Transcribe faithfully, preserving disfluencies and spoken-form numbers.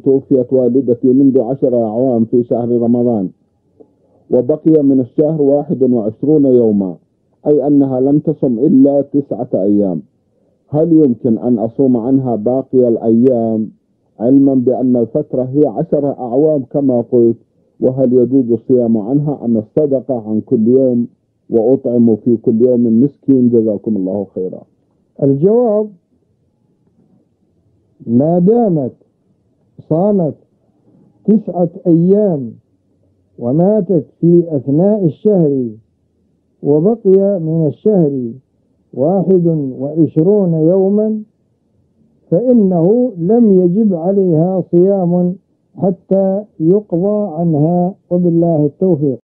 توفيت والدتي منذ عشر أعوام في شهر رمضان، وبقي من الشهر واحد وعشرون يوما، أي أنها لم تصم إلا تسعة أيام. هل يمكن أن أصوم عنها باقي الأيام علما بأن الفترة هي عشر أعوام كما قلت؟ وهل يجوز الصيام عنها أم الصدقة عن كل يوم وأطعم في كل يوم مسكين؟ جزاكم الله خيرا. الجواب: ما دامت صامت تسعة أيام وماتت في أثناء الشهر وبقي من الشهر واحد وعشرون يوما فإنه لم يجب عليها صيام حتى يقضى عنها، وبالله التوفيق.